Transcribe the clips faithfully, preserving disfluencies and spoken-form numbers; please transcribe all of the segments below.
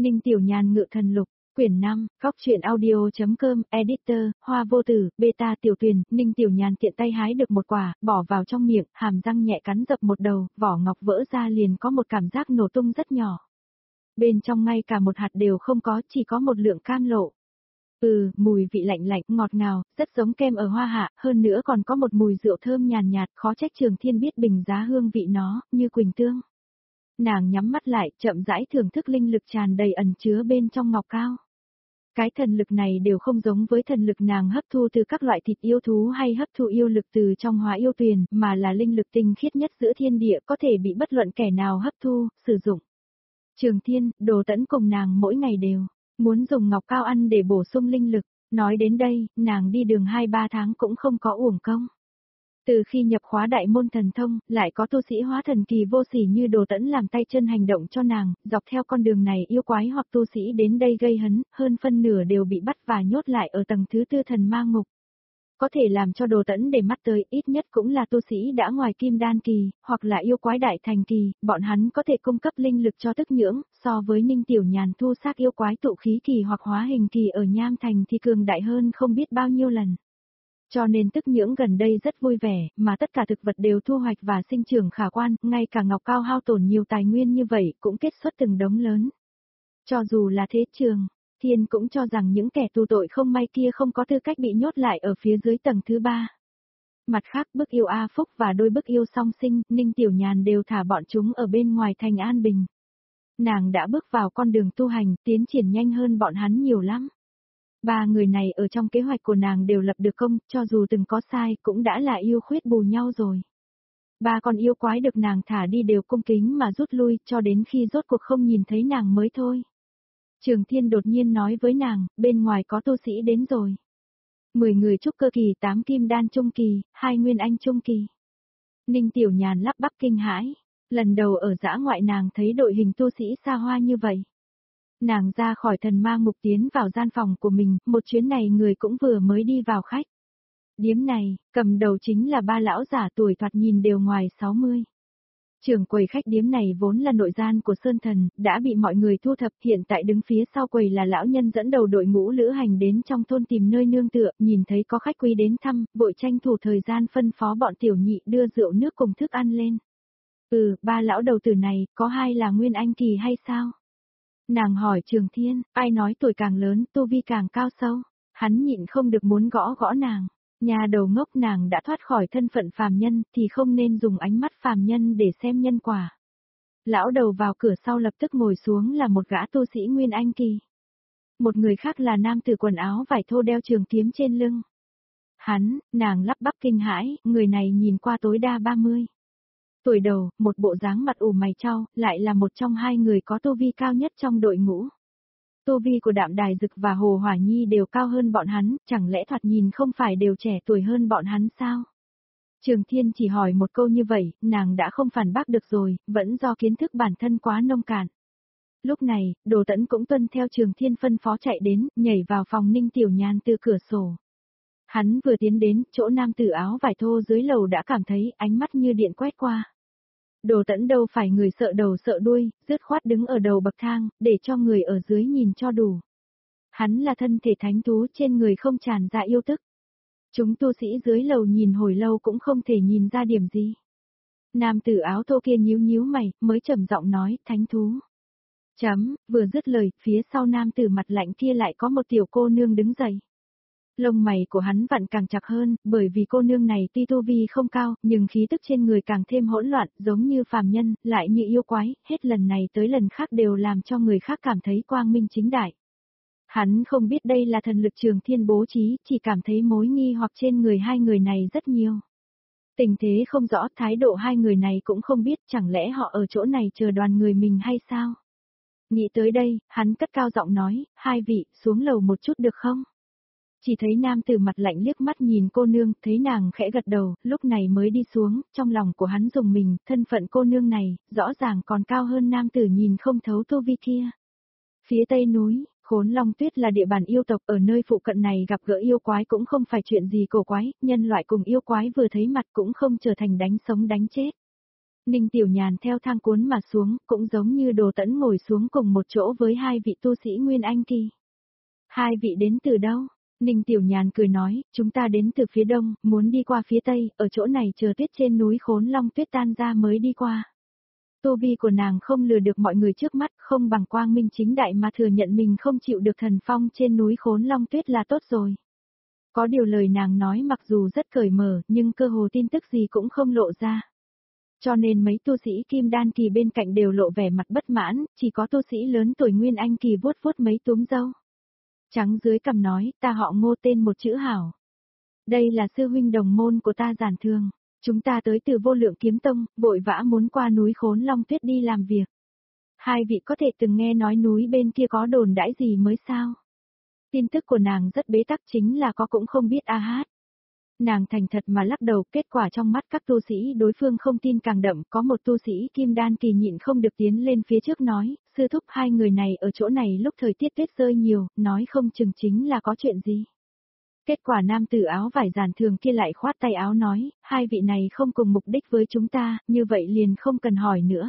Ninh Tiểu Nhàn ngự thần lục, quyển năm, góc truyện audio.com, editor, Hoa Vô Tử, beta tiểu tuyển, Ninh Tiểu Nhàn tiện tay hái được một quả, bỏ vào trong miệng, hàm răng nhẹ cắn dập một đầu, vỏ ngọc vỡ ra liền có một cảm giác nổ tung rất nhỏ. Bên trong ngay cả một hạt đều không có, chỉ có một lượng cam lộ. Ừ, mùi vị lạnh lạnh, ngọt ngào, rất giống kem ở Hoa Hạ, hơn nữa còn có một mùi rượu thơm nhàn nhạt, khó trách Trường Thiên biết bình giá hương vị nó, như quỳnh tương. Nàng nhắm mắt lại, chậm rãi thưởng thức linh lực tràn đầy ẩn chứa bên trong ngọc cao. Cái thần lực này đều không giống với thần lực nàng hấp thu từ các loại thịt yêu thú hay hấp thu yêu lực từ trong hóa yêu tuyền, mà là linh lực tinh khiết nhất giữa thiên địa, có thể bị bất luận kẻ nào hấp thu, sử dụng. Trường Thiên, Đồ Tẫn cùng nàng mỗi ngày đều muốn dùng ngọc cao ăn để bổ sung linh lực. Nói đến đây, nàng đi đường hai ba tháng cũng không có uổng công. Từ khi nhập khóa đại môn thần thông, lại có tu sĩ hóa thần kỳ vô sỉ như Đồ Tẫn làm tay chân hành động cho nàng, dọc theo con đường này yêu quái hoặc tu sĩ đến đây gây hấn, hơn phân nửa đều bị bắt và nhốt lại ở tầng thứ tư thần ma ngục. Có thể làm cho Đồ Tẫn để mắt tới, ít nhất cũng là tu sĩ đã ngoài kim đan kỳ, hoặc là yêu quái đại thành kỳ, bọn hắn có thể cung cấp linh lực cho tức nhưỡng, so với Ninh Tiểu Nhàn thu xác yêu quái tụ khí kỳ hoặc hóa hình kỳ ở Nham Thành thì cường đại hơn không biết bao nhiêu lần. Cho nên tức nhưỡng gần đây rất vui vẻ, mà tất cả thực vật đều thu hoạch và sinh trưởng khả quan, ngay cả ngọc cao hao tổn nhiều tài nguyên như vậy cũng kết xuất từng đống lớn. Cho dù là thế Trường Thiên cũng cho rằng những kẻ tù tội không may kia không có tư cách bị nhốt lại ở phía dưới tầng thứ ba. Mặt khác bức yêu A Phúc và đôi bức yêu song sinh, Ninh Tiểu Nhàn đều thả bọn chúng ở bên ngoài thành An Bình. Nàng đã bước vào con đường tu hành, tiến triển nhanh hơn bọn hắn nhiều lắm. Ba người này ở trong kế hoạch của nàng đều lập được công, cho dù từng có sai cũng đã là yêu khuyết bù nhau rồi. Ba con yêu quái được nàng thả đi đều cung kính mà rút lui cho đến khi rốt cuộc không nhìn thấy nàng mới thôi. Trường Thiên đột nhiên nói với nàng, bên ngoài có tu sĩ đến rồi. Mười người trúc cơ kỳ, tám kim đan trung kỳ, hai nguyên anh trung kỳ. Ninh Tiểu Nhàn lắp bắp kinh hãi, lần đầu ở dã ngoại nàng thấy đội hình tu sĩ xa hoa như vậy. Nàng ra khỏi thần ma ngục tiến vào gian phòng của mình, một chuyến này người cũng vừa mới đi vào khách. Điếm này, cầm đầu chính là ba lão giả tuổi thoạt nhìn đều ngoài sáu mươi. Trưởng quầy khách điếm này vốn là nội gian của Sơn Thần, đã bị mọi người thu thập, hiện tại đứng phía sau quầy là lão nhân dẫn đầu đội ngũ lữ hành đến trong thôn tìm nơi nương tựa, nhìn thấy có khách quý đến thăm, vội tranh thủ thời gian phân phó bọn tiểu nhị đưa rượu nước cùng thức ăn lên. Ừ, ba lão đầu tử này, có hai là nguyên anh kỳ hay sao? Nàng hỏi Trường Thiên, ai nói tuổi càng lớn, tu vi càng cao sâu, hắn nhịn không được muốn gõ gõ nàng. Nhà đầu ngốc, nàng đã thoát khỏi thân phận phàm nhân thì không nên dùng ánh mắt phàm nhân để xem nhân quả. Lão đầu vào cửa sau lập tức ngồi xuống là một gã tu sĩ nguyên anh kỳ. Một người khác là nam tử quần áo vải thô đeo trường kiếm trên lưng. Hắn, nàng lắp bắp kinh hãi, người này nhìn qua tối đa ba mươi. Tuổi đầu, một bộ dáng mặt ủ mày chau, lại là một trong hai người có tu vi cao nhất trong đội ngũ. Tu vi của Đạm Đài Dực và Hồ Hỏa Nhi đều cao hơn bọn hắn, chẳng lẽ thoạt nhìn không phải đều trẻ tuổi hơn bọn hắn sao? Trường Thiên chỉ hỏi một câu như vậy, nàng đã không phản bác được rồi, vẫn do kiến thức bản thân quá nông cạn. Lúc này, Đồ Tẫn cũng tuân theo Trường Thiên phân phó chạy đến, nhảy vào phòng Ninh Tiểu Nhàn từ cửa sổ. Hắn vừa tiến đến, chỗ nam tử áo vải thô dưới lầu đã cảm thấy ánh mắt như điện quét qua. Đồ Tẫn đâu phải người sợ đầu sợ đuôi, dứt khoát đứng ở đầu bậc thang, để cho người ở dưới nhìn cho đủ. Hắn là thân thể thánh thú, trên người không tràn ra yêu tức. Chúng tu sĩ dưới lầu nhìn hồi lâu cũng không thể nhìn ra điểm gì. Nam tử áo thô kia nhíu nhíu mày, mới trầm giọng nói, thánh thú. Chấm, vừa dứt lời, phía sau nam tử mặt lạnh kia lại có một tiểu cô nương đứng dậy. Lông mày của hắn vặn càng chặt hơn, bởi vì cô nương này tuy tu vi không cao, nhưng khí tức trên người càng thêm hỗn loạn, giống như phàm nhân, lại như yêu quái, hết lần này tới lần khác đều làm cho người khác cảm thấy quang minh chính đại. Hắn không biết đây là thần lực Trường Thiên bố trí, chỉ cảm thấy mối nghi hoặc trên người hai người này rất nhiều. Tình thế không rõ, thái độ hai người này cũng không biết, chẳng lẽ họ ở chỗ này chờ đoàn người mình hay sao? Nghĩ tới đây, hắn cất cao giọng nói, hai vị, xuống lầu một chút được không? Chỉ thấy nam tử mặt lạnh liếc mắt nhìn cô nương, thấy nàng khẽ gật đầu, lúc này mới đi xuống, trong lòng của hắn rùng mình, thân phận cô nương này, rõ ràng còn cao hơn nam tử nhìn không thấu tu vi kia. Phía tây núi, Khốn Long Tuyết là địa bàn yêu tộc, ở nơi phụ cận này gặp gỡ yêu quái cũng không phải chuyện gì cổ quái, nhân loại cùng yêu quái vừa thấy mặt cũng không trở thành đánh sống đánh chết. Ninh Tiểu Nhàn theo thang cuốn mà xuống, cũng giống như Đồ Tẫn ngồi xuống cùng một chỗ với hai vị tu sĩ Nguyên Anh Kỳ. Hai vị đến từ đâu? Ninh Tiểu Nhàn cười nói, chúng ta đến từ phía đông, muốn đi qua phía tây, ở chỗ này chờ tuyết trên núi Khốn Long tuyết tan ra mới đi qua. Tu vi của nàng không lừa được mọi người trước mắt, không bằng quang minh chính đại mà thừa nhận mình không chịu được thần phong trên núi Khốn Long tuyết là tốt rồi. Có điều lời nàng nói mặc dù rất cởi mở, nhưng cơ hồ tin tức gì cũng không lộ ra. Cho nên mấy tu sĩ Kim Đan Kỳ bên cạnh đều lộ vẻ mặt bất mãn, chỉ có tu sĩ lớn tuổi Nguyên Anh Kỳ vuốt vuốt mấy túm râu. Trắng dưới cằm nói, ta họ Ngô tên một chữ Hảo. Đây là sư huynh đồng môn của ta Giản Thường. Chúng ta tới từ Vô Lượng Kiếm Tông, vội vã muốn qua núi Khốn Long Tuyết đi làm việc. Hai vị có thể từng nghe nói núi bên kia có đồn đãi gì mới sao? Tin tức của nàng rất bế tắc, chính là có cũng không biết a hát. Nàng thành thật mà lắc đầu, kết quả trong mắt các tu sĩ đối phương không tin càng đậm, có một tu sĩ Kim Đan Kỳ nhịn không được tiến lên phía trước nói, sư thúc hai người này ở chỗ này lúc thời tiết tuyết rơi nhiều, nói không chừng chính là có chuyện gì. Kết quả nam tử áo vải Giản Thường kia lại khoát tay áo nói, hai vị này không cùng mục đích với chúng ta, như vậy liền không cần hỏi nữa.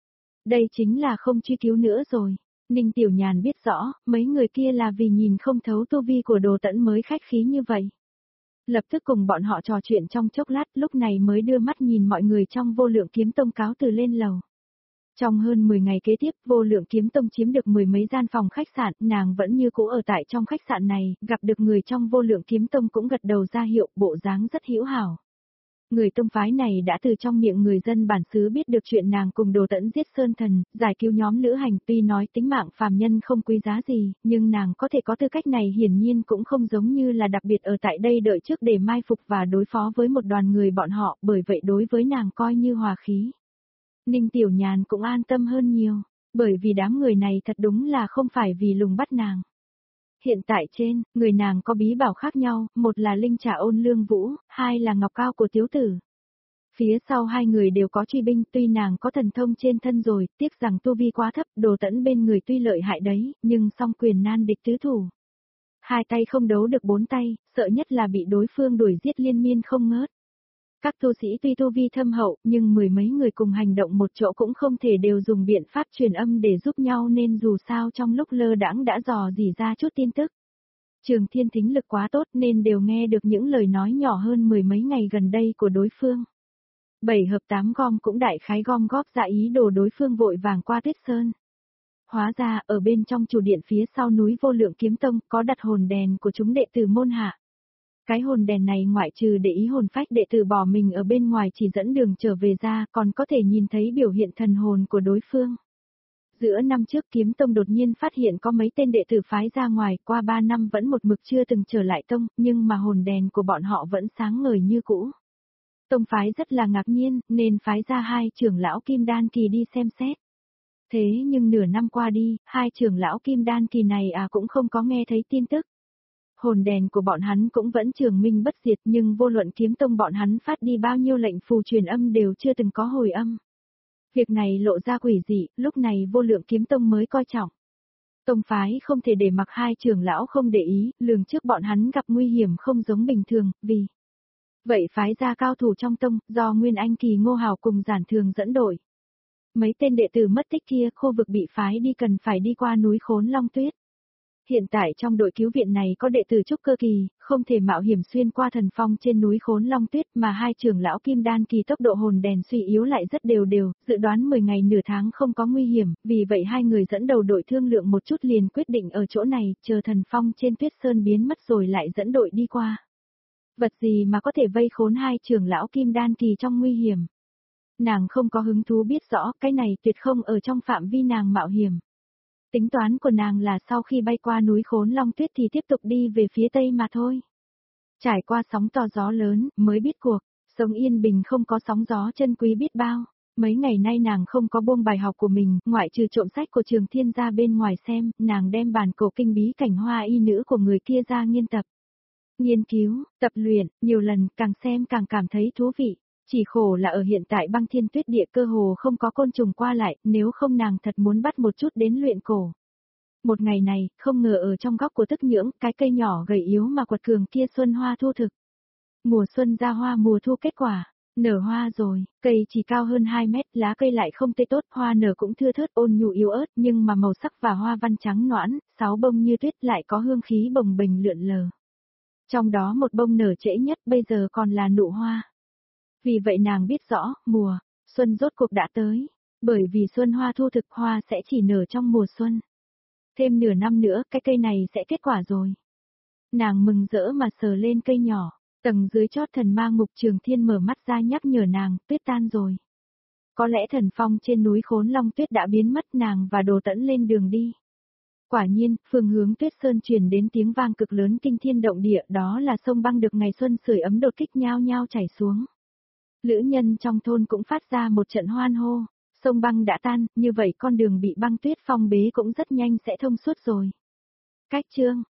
Đây chính là không truy cứu nữa rồi. Ninh Tiểu Nhàn biết rõ, mấy người kia là vì nhìn không thấu tu vi của Đồ Tẫn mới khách khí như vậy. Lập tức cùng bọn họ trò chuyện trong chốc lát, lúc này mới đưa mắt nhìn mọi người trong Vô Lượng Kiếm Tông cáo từ lên lầu. Trong hơn mười ngày kế tiếp, Vô Lượng Kiếm Tông chiếm được mười mấy gian phòng khách sạn, nàng vẫn như cũ ở tại trong khách sạn này, gặp được người trong Vô Lượng Kiếm Tông cũng gật đầu ra hiệu, bộ dáng rất hữu hảo. Người tông phái này đã từ trong miệng người dân bản xứ biết được chuyện nàng cùng Đồ Tẫn giết Sơn Thần, giải cứu nhóm lữ hành, tuy nói tính mạng phàm nhân không quý giá gì, nhưng nàng có thể có tư cách này hiển nhiên cũng không giống như là đặc biệt ở tại đây đợi trước để mai phục và đối phó với một đoàn người bọn họ, bởi vậy đối với nàng coi như hòa khí. Ninh Tiểu Nhàn cũng an tâm hơn nhiều, bởi vì đám người này thật đúng là không phải vì lùng bắt nàng. Hiện tại trên, người nàng có bí bảo khác nhau, một là linh trà ôn lương vũ, hai là ngọc cao của tiếu tử. Phía sau hai người đều có truy binh, tuy nàng có thần thông trên thân rồi, tiếc rằng tu vi quá thấp, Đồ Tẫn bên người tuy lợi hại đấy, nhưng song quyền nan địch tứ thủ. Hai tay không đấu được bốn tay, sợ nhất là bị đối phương đuổi giết liên miên không ngớt. Các tu sĩ tuy tu vi thâm hậu, nhưng mười mấy người cùng hành động một chỗ cũng không thể đều dùng biện pháp truyền âm để giúp nhau nên dù sao trong lúc lơ đãng đã dò dỉ ra chút tin tức. Trường Thiên thính lực quá tốt nên đều nghe được những lời nói nhỏ hơn mười mấy ngày gần đây của đối phương. Bảy hợp tám gom cũng đại khái gom góp ra ý đồ đối phương vội vàng qua Tuyết Sơn. Hóa ra, ở bên trong chủ điện phía sau núi Vô Lượng Kiếm Tông có đặt hồn đèn của chúng đệ tử môn hạ. Cái hồn đèn này ngoại trừ để ý hồn phách đệ tử bỏ mình ở bên ngoài chỉ dẫn đường trở về ra, còn có thể nhìn thấy biểu hiện thần hồn của đối phương. Giữa năm trước Kiếm Tông đột nhiên phát hiện có mấy tên đệ tử phái ra ngoài, qua ba năm vẫn một mực chưa từng trở lại tông, nhưng mà hồn đèn của bọn họ vẫn sáng ngời như cũ. Tông phái rất là ngạc nhiên, nên phái ra hai trưởng lão Kim Đan Kỳ đi xem xét. Thế nhưng nửa năm qua đi, hai trưởng lão Kim Đan Kỳ này à cũng không có nghe thấy tin tức. Hồn đèn của bọn hắn cũng vẫn trường minh bất diệt, nhưng vô luận Kiếm Tông bọn hắn phát đi bao nhiêu lệnh phù truyền âm đều chưa từng có hồi âm. Việc này lộ ra quỷ dị, lúc này Vô Lượng Kiếm Tông mới coi trọng. Tông phái không thể để mặc hai trưởng lão không để ý, lường trước bọn hắn gặp nguy hiểm không giống bình thường, vì vậy phái ra cao thủ trong tông, do Nguyên Anh Kỳ Ngô Hào cùng Giản Thường dẫn đội. Mấy tên đệ tử mất tích kia, khu vực bị phái đi cần phải đi qua núi Khốn Long Tuyết. Hiện tại trong đội cứu viện này có đệ tử trúc cơ kỳ, không thể mạo hiểm xuyên qua thần phong trên núi Khốn Long Tuyết mà hai trưởng lão Kim Đan Kỳ tốc độ hồn đèn suy yếu lại rất đều đều, dự đoán mười ngày nửa tháng không có nguy hiểm, vì vậy hai người dẫn đầu đội thương lượng một chút liền quyết định ở chỗ này, chờ thần phong trên Tuyết Sơn biến mất rồi lại dẫn đội đi qua. Vật gì mà có thể vây khốn hai trưởng lão Kim Đan Kỳ trong nguy hiểm? Nàng không có hứng thú biết rõ, cái này tuyệt không ở trong phạm vi nàng mạo hiểm. Tính toán của nàng là sau khi bay qua núi Khốn Long Tuyết thì tiếp tục đi về phía tây mà thôi. Trải qua sóng to gió lớn, mới biết cuộc, sống yên bình không có sóng gió chân quý biết bao. Mấy ngày nay nàng không có buông bài học của mình, ngoại trừ trộm sách của Trường Thiên ra bên ngoài xem, nàng đem bản cổ kinh bí cảnh hoa y nữ của người kia ra nghiên tập. Nghiên cứu, tập luyện, nhiều lần, càng xem càng cảm thấy thú vị. Chỉ khổ là ở hiện tại băng thiên tuyết địa cơ hồ không có côn trùng qua lại, nếu không nàng thật muốn bắt một chút đến luyện cổ. Một ngày này, không ngờ ở trong góc của tức nhưỡng, cái cây nhỏ gầy yếu mà quật cường kia xuân hoa thu thực. Mùa xuân ra hoa mùa thu kết quả, Nở hoa rồi, cây chỉ cao hơn hai mét, lá cây lại không tươi tốt, hoa nở cũng thưa thớt ôn nhu yếu ớt, nhưng mà màu sắc và hoa văn trắng noãn, sáu bông như tuyết lại có hương khí bồng bềnh lượn lờ. Trong đó một bông nở trễ nhất bây giờ còn là nụ hoa. Vì vậy nàng biết rõ, mùa, xuân rốt cuộc đã tới. Bởi vì xuân hoa thu thực hoa sẽ chỉ nở trong mùa xuân. Thêm nửa năm nữa, cái cây này sẽ kết quả rồi. Nàng mừng rỡ mà sờ lên cây nhỏ. Tầng dưới chót thần ma Ngục Trường Thiên mở mắt ra nhắc nhở nàng, tuyết tan rồi. Có lẽ thần phong trên núi Khốn Long Tuyết đã biến mất, nàng và Đồ Tẫn lên đường đi. Quả nhiên, phương hướng Tuyết Sơn truyền đến tiếng vang cực lớn kinh thiên động địa, đó là sông băng được ngày xuân sưởi ấm đột kích nhao nhao chảy xuống. Lữ nhân trong thôn cũng phát ra một trận hoan hô, sông băng đã tan, như vậy con đường bị băng tuyết phong bế cũng rất nhanh sẽ thông suốt rồi. Cách chương